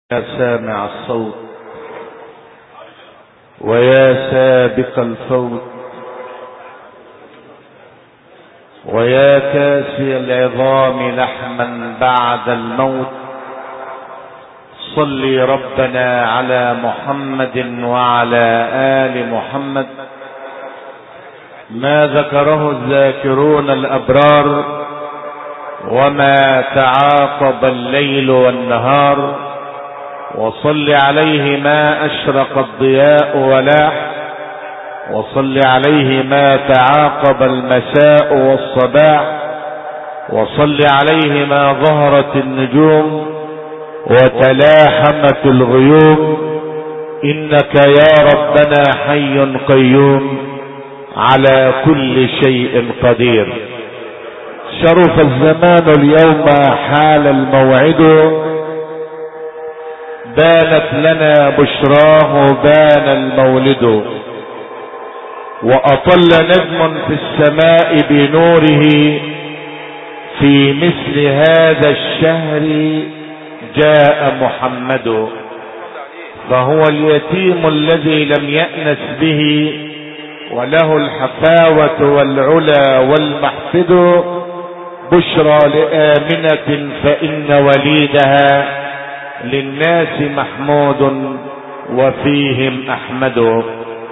يا سامع الصوت ويا سابق الفوت ويا كاسي العظام لحما بعد الموت، صل ربنا على محمد وعلى آل محمد ما ذكره الذاكرون الأبرار وما تعاقب الليل والنهار، وصل عليه ما أشرق الضياء ولاح، وصل عليه ما تعاقب المساء والصباح، وصل عليه ما ظهرت النجوم وتلاحمت الغيوم، إنك يا ربنا حي قيوم على كل شيء قدير. شرف الزمان اليوم حال الموعد، بانت لنا بشراه بان المولد، وأطل نجم في السماء بنوره، في مثل هذا الشهر جاء محمد، فهو اليتيم الذي لم يأنس به، وله الحفاوة والعلا والمحفد، بشرى لآمنة فإن وليدها للناس محمود وفيهم أحمد.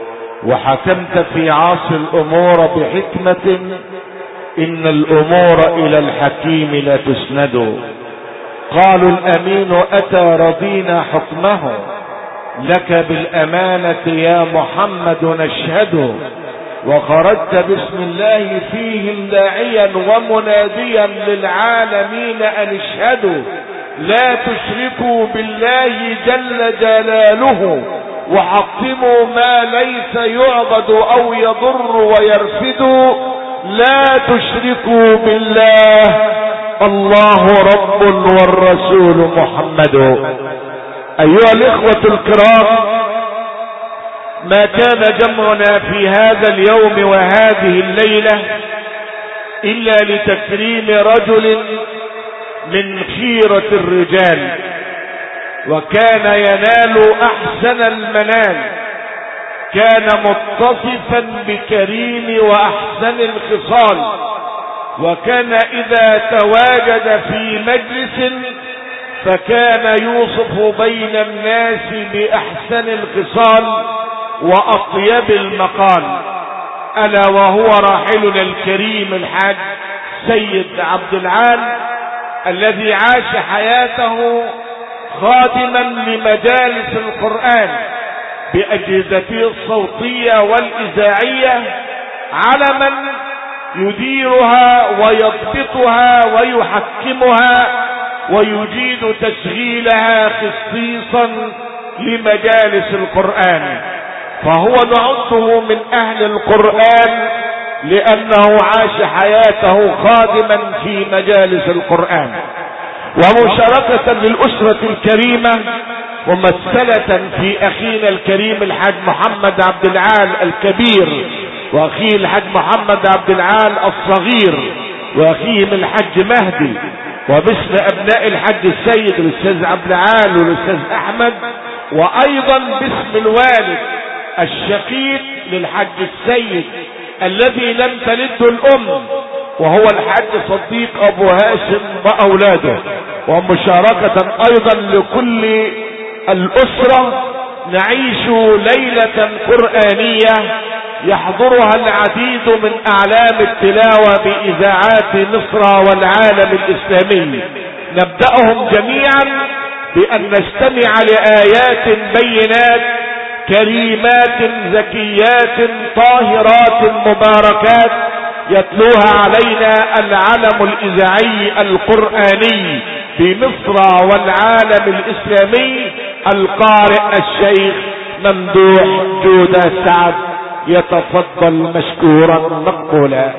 وحكمت في عاصي الأمور بحكمة، إن الأمور إلى الحكيم لا تسند. قالوا الأمين أتى رضينا حكمه، لك بالأمانة يا محمد نشهد. وخرجت بسم الله فيهم داعيا ومناديا للعالمين أن اشهدوا، لا تشركوا بالله جل جلاله، وحطموا ما ليس يعبد أو يضر ويرفد. لا تشركوا بالله، الله رب والرسول محمد. أيها الإخوة الكرام، ما كان جمعنا في هذا اليوم وهذه الليلة إلا لتكريم رجل من خيرة الرجال، وكان ينال أحسن المنال، كان متصفا بكريم وأحسن الخصال، وكان إذا تواجد في مجلس فكان يوصف بين الناس بأحسن الخصال وأطيب المقال، ألا وهو راحلنا الكريم الحاج سيد عبد العال، الذي عاش حياته خادما لمجالس القرآن بأجهزته الصوتية والإذاعية، علما يديرها ويضبطها ويحكمها ويجيد تشغيلها خصيصا لمجالس القرآن، فهو نعده من أهل القرآن لأنه عاش حياته خادما في مجالس القرآن. ومشاركة للأسرة الكريمة ممثلة في أخينا الكريم الحاج محمد عبد العال الكبير، وأخيه الحاج محمد عبد العال الصغير، وأخيهم الحاج مهدي، وباسم أبناء الحاج السيد الأستاذ عبد العال والأستاذ أحمد، وأيضا باسم الوالد الشقيق للحاج السيد الذي لم تلده الأم، وهو الحاج صديق أبو هاشم وأولاده. ومشاركة أيضا لكل الأسرة نعيش ليلة قرآنية يحضرها العديد من أعلام التلاوة بإذاعات مصر والعالم الإسلامي. نبدأهم جميعا بأن نستمع لآيات بينات كريمات زكيات طاهرات مباركات يتلوها علينا العلم الإذاعي القرآني بمصر والعالم الإسلامي، القارئ الشيخ ممدوح جودة سعد، يتفضل مشكورا مقبولا.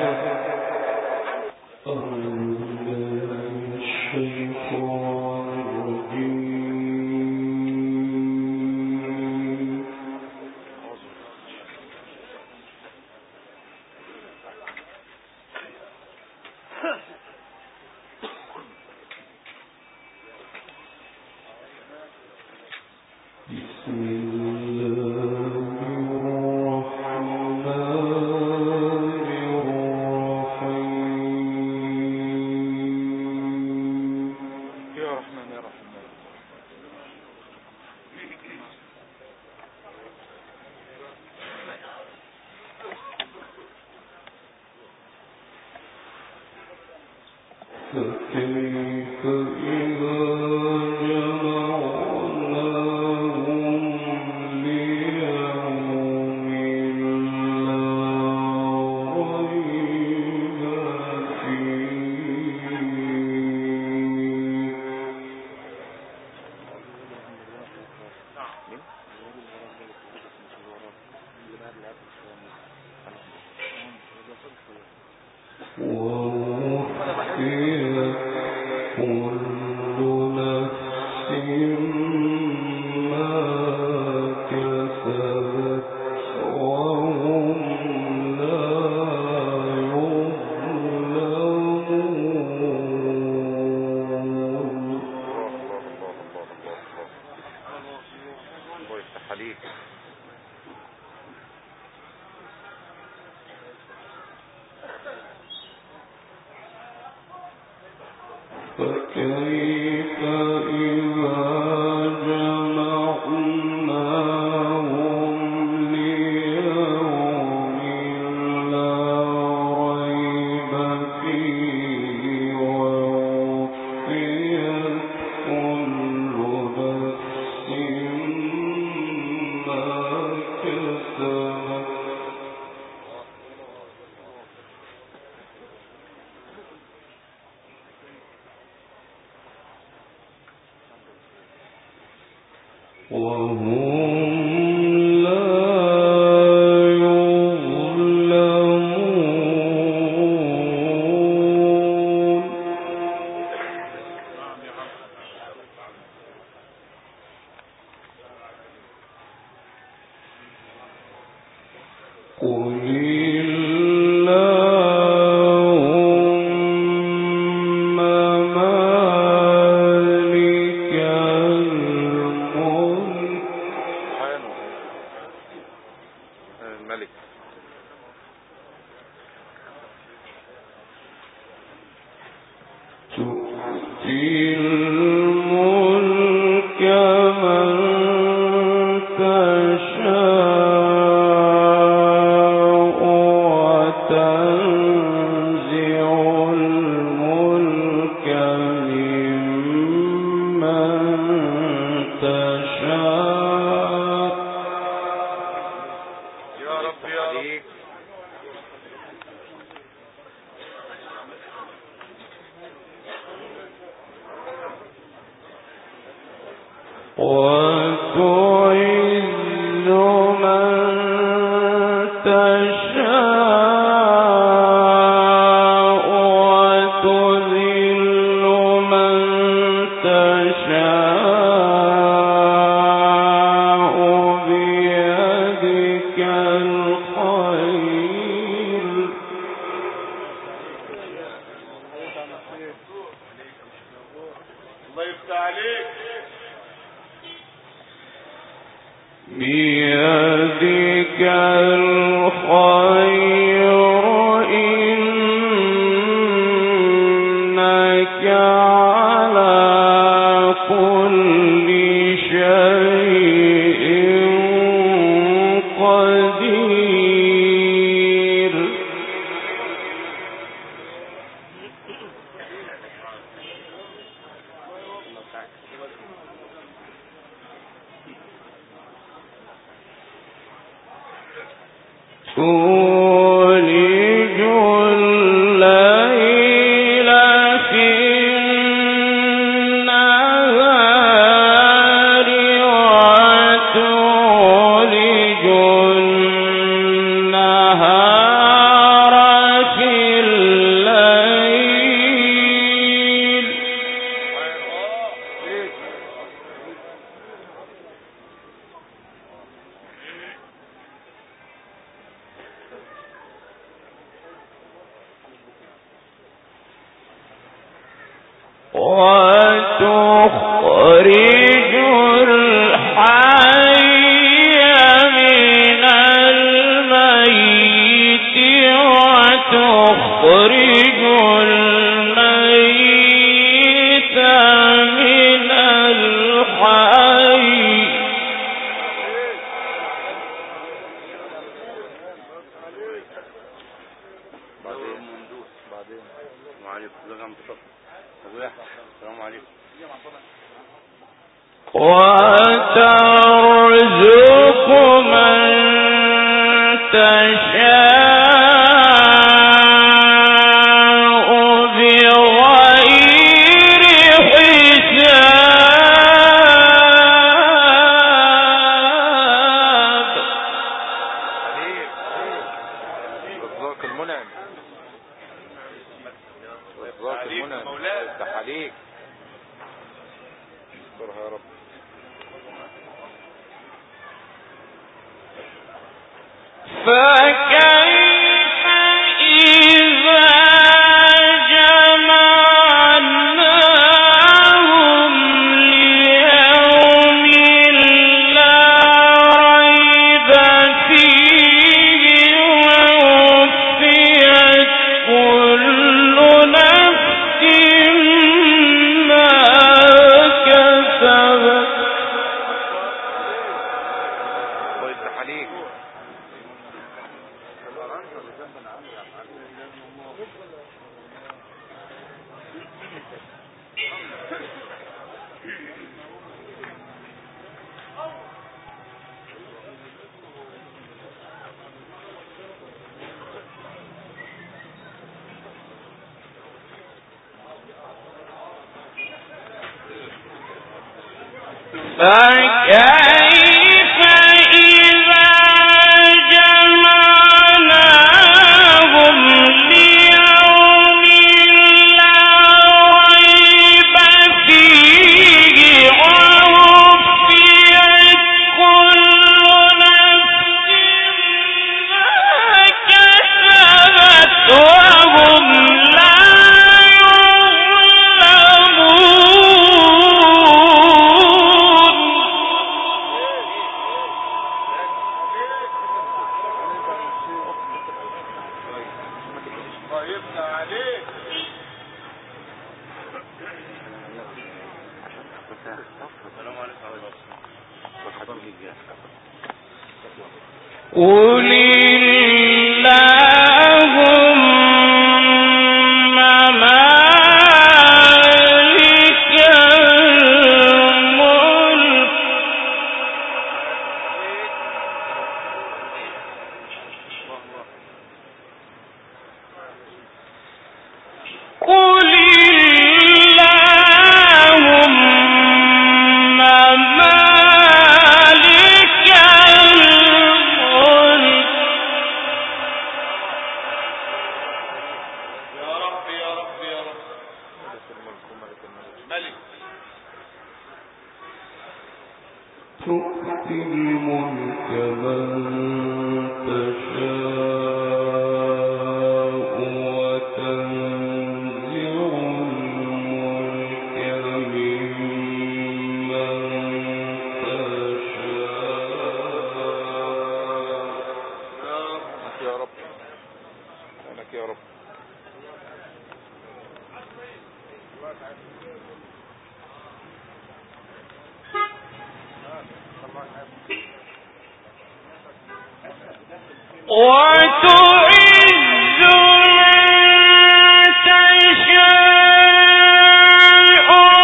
وتخرج الحي وترزق من تشاء بغير حساب. رزاق المنعم، رزاق المنعم، افتح عليك. اشكرها يا رب. فكيف إذا جمعناهم ليوم لا ريب فيه ووفيت كل نفس ما كسبت. الله يفتح عليك. فكيف إذا جمعناهم ليوم لا ريب فيه ووفيت كل نفس ما كسبت وهم لا قل اللهم مالك الملك قل اللهم مالك الملك. يا رب يا رب يا رب. ملك الملك وملك الملك. ملك. تؤتي الملك من تشاء وتنزع الملك ممن تشاء. يا رب أنك يا رب. وتعز من تشاء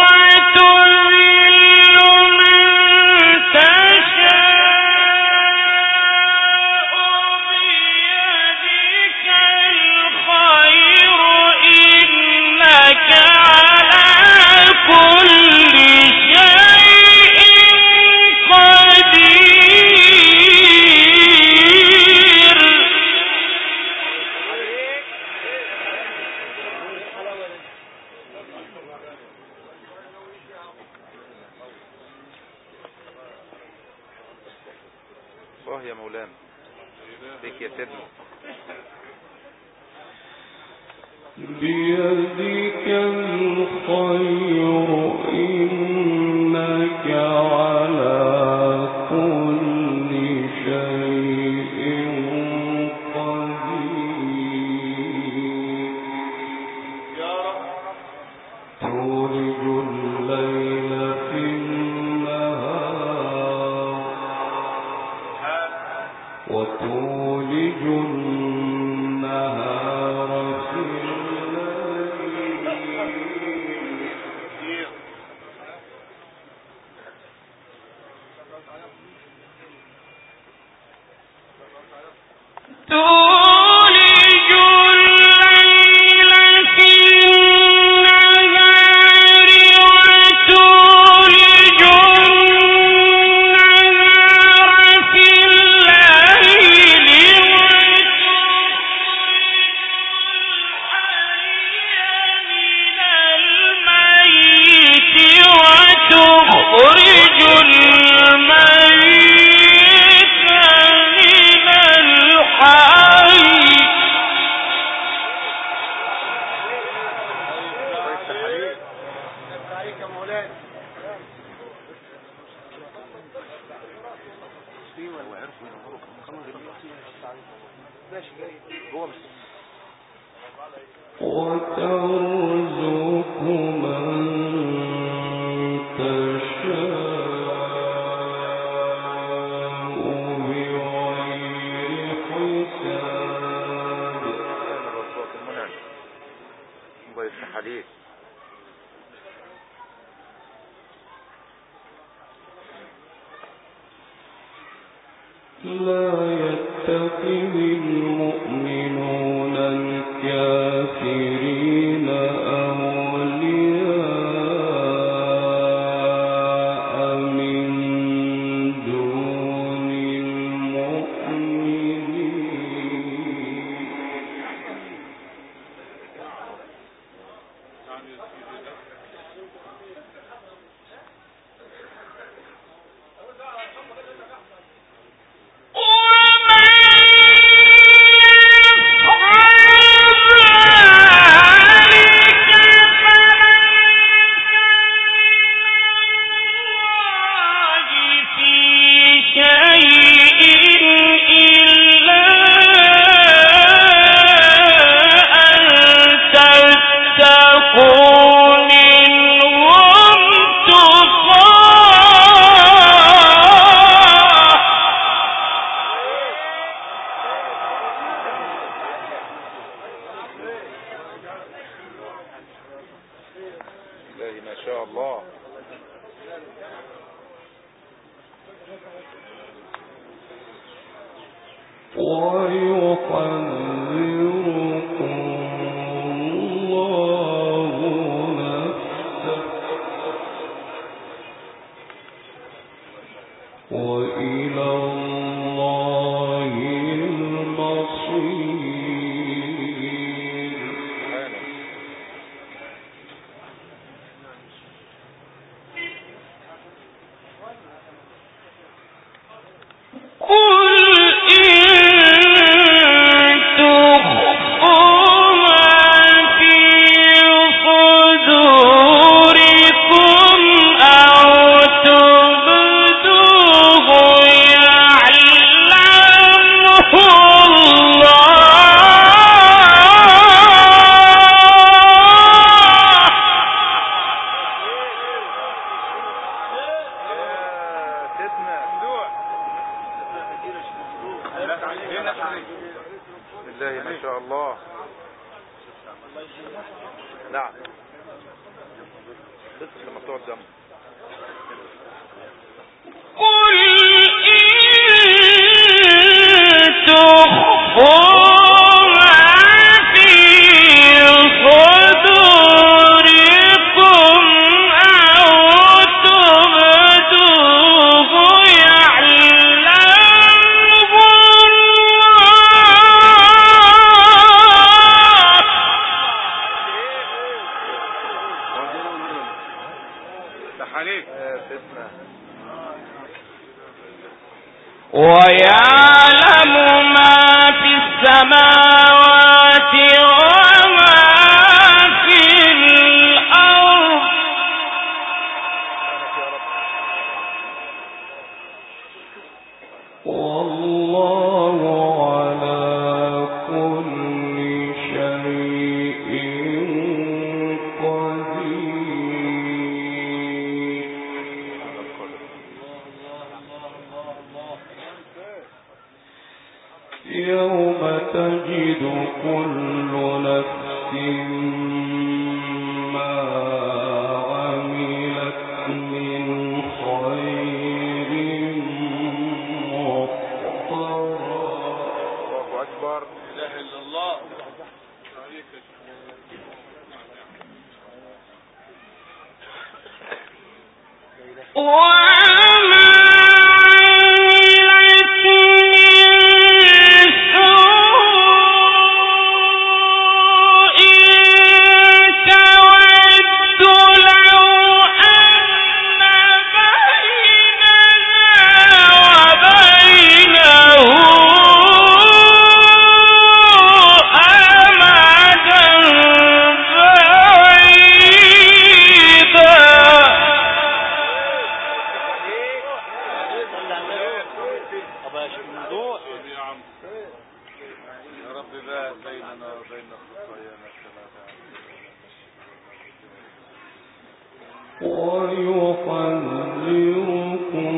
وتذل من تشاء بيدك الخير إنك على كل شيء قدير. الله يا مولانا بك يا سيدنا. بيدك الخير إنك على كل شيء قدير. يا رب. تولج الليل في النهار وتولج النهار في الليل ما عملت من خير ماشي موضوع يا عم. يا رب بقى بيننا وبين خطايانا الثلاثة. ويحذركم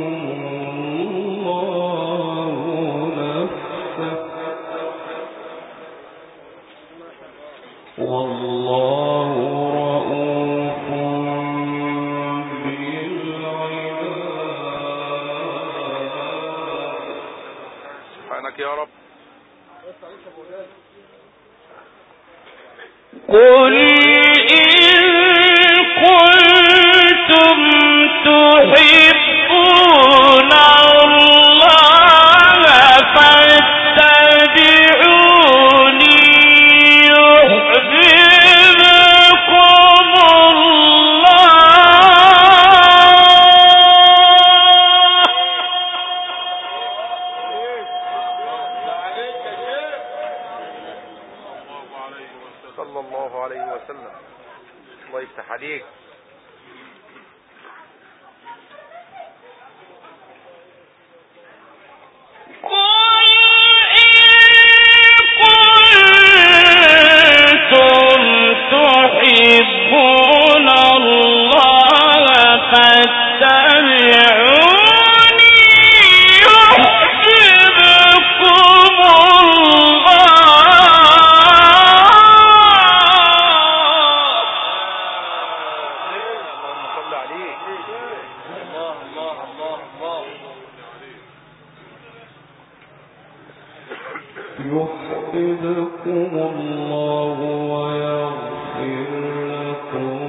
الله نفسه والله رؤوف بالعباد. سبحانك يا رب. قل كنتم تحبون الله فاتبعوني يحببكم الله. صلى الله عليه وسلم. الله يفتح عليك. تحبون الله فاتبعوني يحببكم اللهم صل عليك. الله الله الله الله. يحببكم الله ويغفر لكم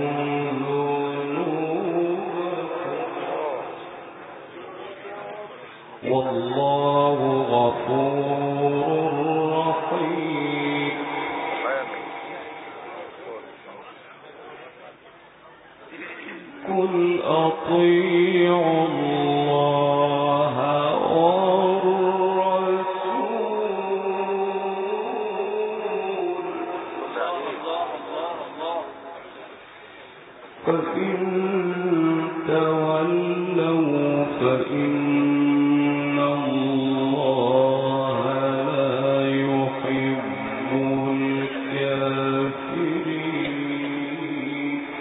ذنوبكم والله غفور رحيم. قل أطيعوا الله والرسول فإن تولوا فإن الله لا يحب الكافرين.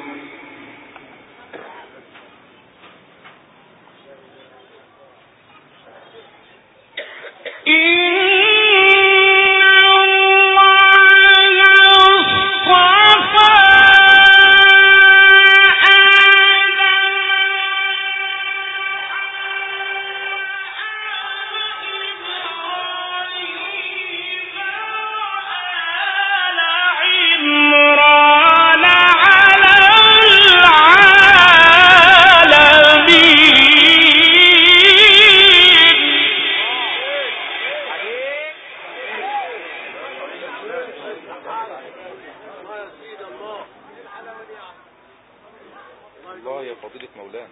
الله يا فضيلة مولانا.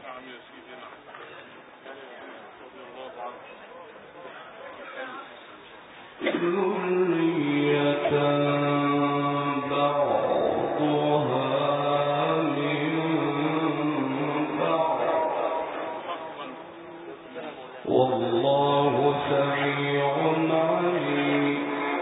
ذرية بعضها من بعض والله سميع عليم.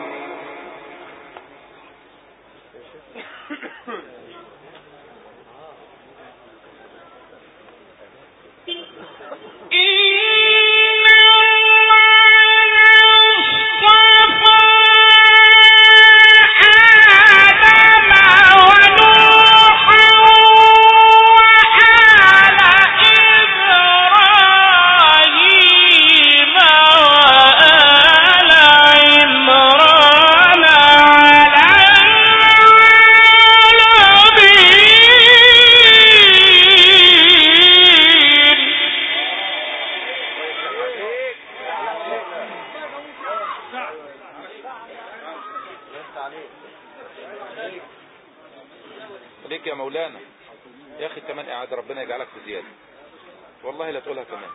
عليك يا مولانا. يا اخي كمان قاعد ربنا يجعلك في زيادة والله لا تقولها كمان.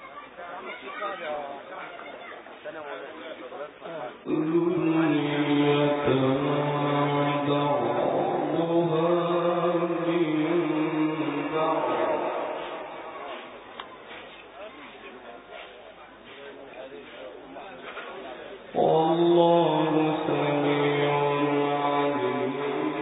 والله سميع عليم.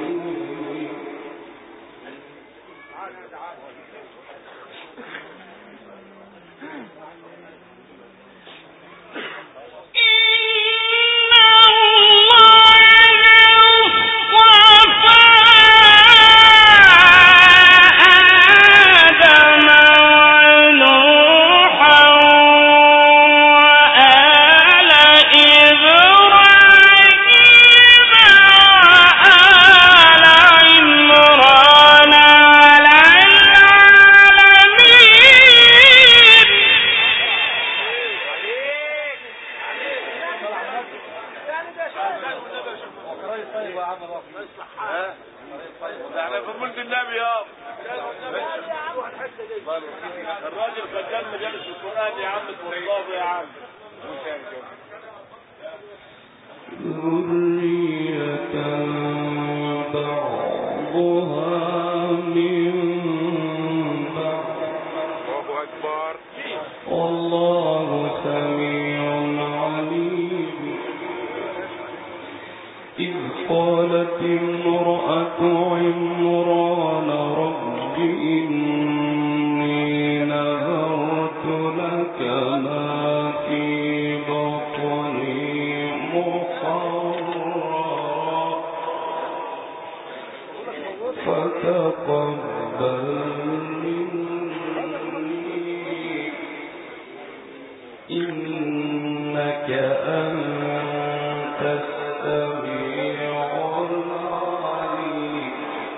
الراجل خدام مجالس القرآن يا عم الله يا عم. ذرية بعضها من بعض. الله أكبر. والله سميع عليم. إذ قالت امرأة عمران رب إني نذرت لك ما في بطني محررا فتقبل مني إنك أنت السميع العليم.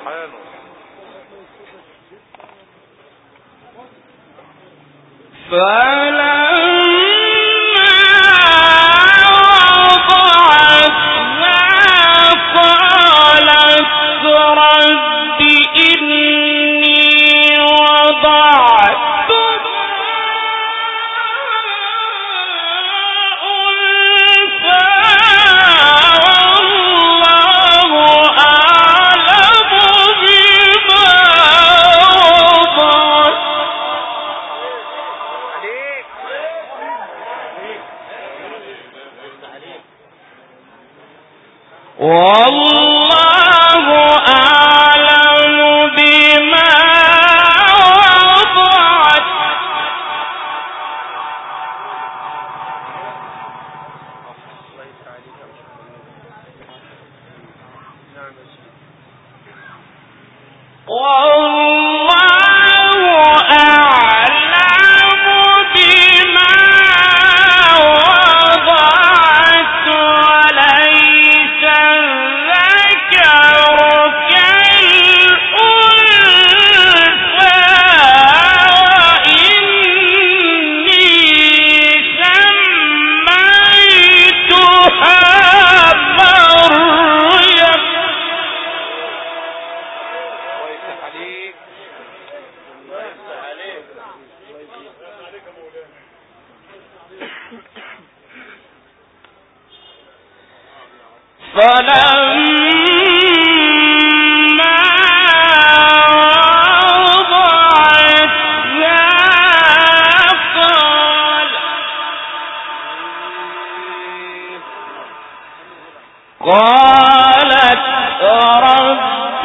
قالت رب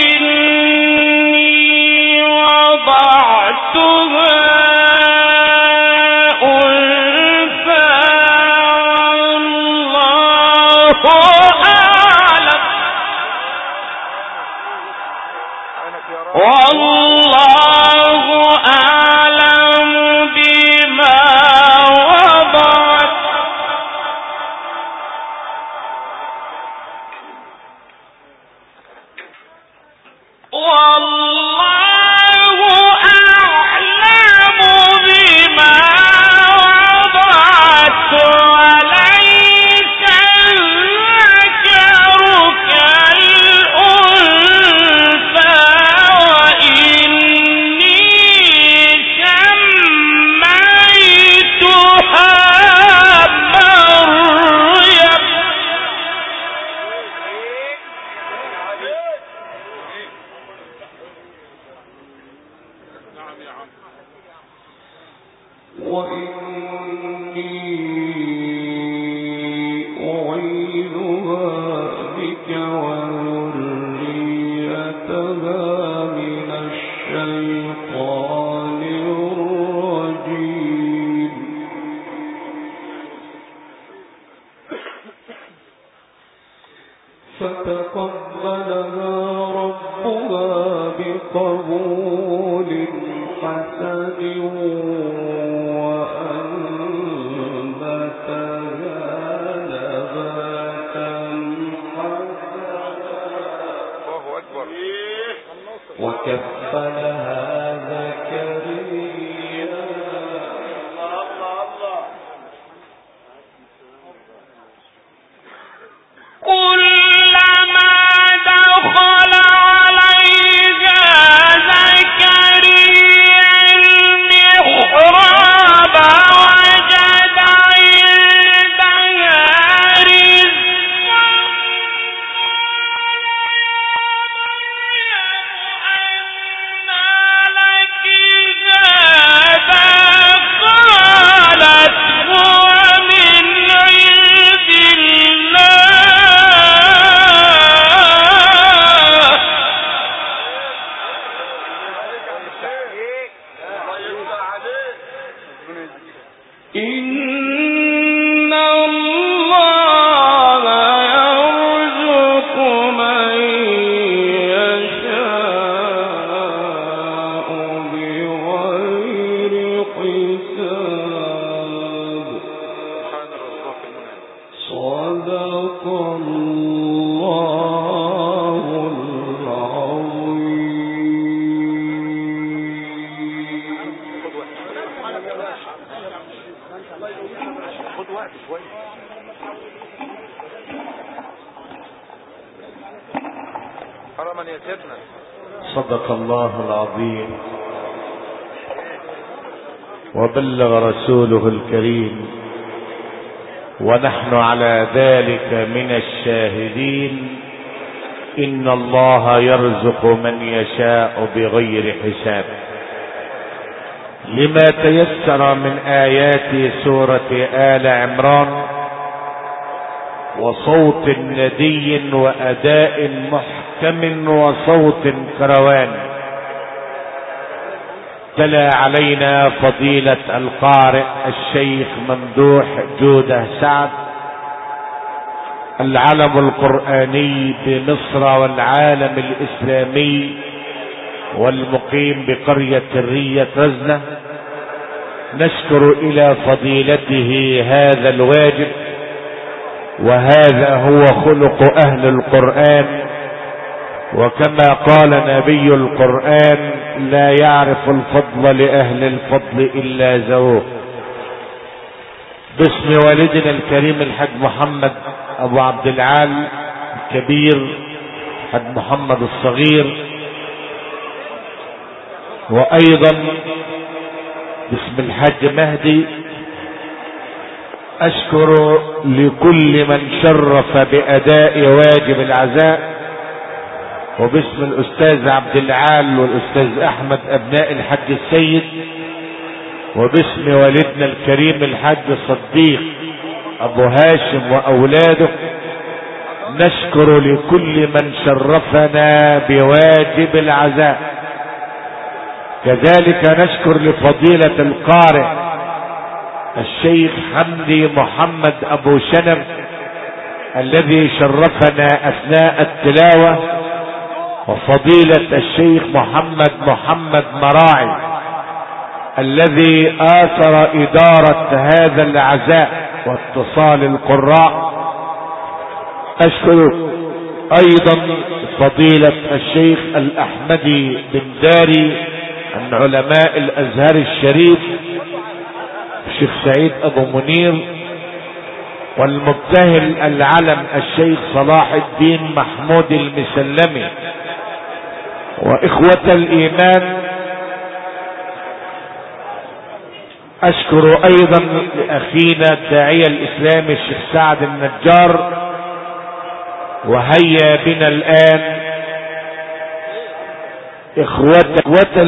إني وضعتها أنثى والله أعلم بما وضعت وليس الذكر فتقبلها ربها بقبول حسن وأنبتها نباتا حسنا وكفلها زكريا كلما دخل عليها زكريا المحراب وجد عندها رزقا أنى لك هذا قالت هو من عند إن الله يرزق من يشاء بغير حساب صدق الله العظيم. صدق الله العظيم وبلغ رسوله الكريم ونحن على ذلك من الشاهدين. إن الله يرزق من يشاء بغير حساب. لما تيسر من آيات سورة آل عمران وصوت ندي وأداء محكم وصوت كروان، تلا علينا فضيلة القارئ الشيخ ممدوح جودة سعد العلم القرآني بمصر والعالم الإسلامي والمقيم بقرية الرية رزنة. نشكر إلى فضيلته هذا الواجب، وهذا هو خلق أهل القرآن، وكما قال نبي القرآن: لا يعرف الفضل لأهل الفضل إلا ذووه. باسم والدنا الكريم الحاج محمد أبو عبد العال الكبير، حاج محمد الصغير، وأيضا باسم الحاج مهدي، أشكر لكل من شرف بأداء واجب العزاء، وباسم الأستاذ عبد العال والأستاذ أحمد أبناء الحاج السيد، وباسم والدنا الكريم الحاج صديق أبو هاشم وأولاده، نشكر لكل من شرفنا بواجب العزاء. كذلك نشكر لفضيلة القارئ الشيخ حمدي محمد أبو شنب الذي شرفنا أثناء التلاوة، وفضيلة الشيخ محمد مراعي الذي آثر إدارة هذا العزاء واتصال القراء. أشكر أيضا فضيلة الشيخ الأحمدي بن داري عن علماء الأزهر الشريف الشيخ سعيد أبو منير، والمبتهل العلم الشيخ صلاح الدين محمود المسلمي. وإخوة الإيمان، أشكر أيضا لأخينا الداعية الإسلامي الشيخ سعد النجار. وهيا بنا الآن إخوة